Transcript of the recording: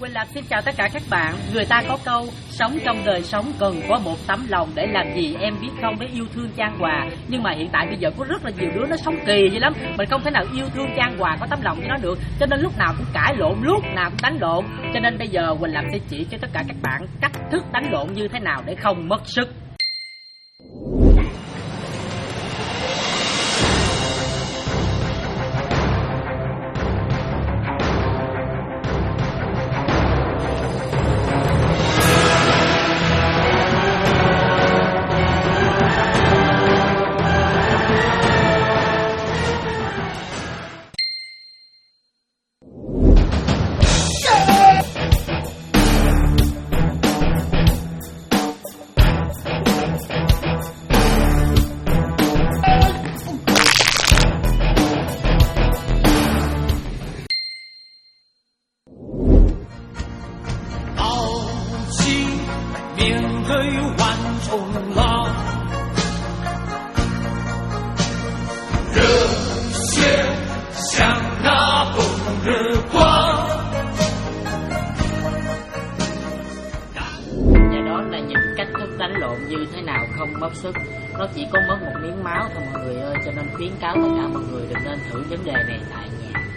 Quỳnh Lập xin chào tất cả các bạn. Người ta có câu sống trong đời sống cần có một tấm lòng để làm gì em biết không, để yêu thương chan hòa. Nhưng mà hiện tại bây giờ có rất là nhiều đứa nó sống kỳ vậy lắm, mình không thể nào yêu thương chan hòa, có tấm lòng với nó được, cho nên lúc nào cũng cãi lộn, lúc nào cũng đánh lộn. Cho nên bây giờ Quỳnh Lập sẽ chỉ cho tất cả các bạn cách thức đánh lộn như thế nào để không mất sức. Đánh lộn như thế nào không mất sức, nó chỉ có mất một miếng máu thôi mọi người ơi, cho nên khuyến cáo tất cả mọi người đừng nên thử vấn đề này tại nhà.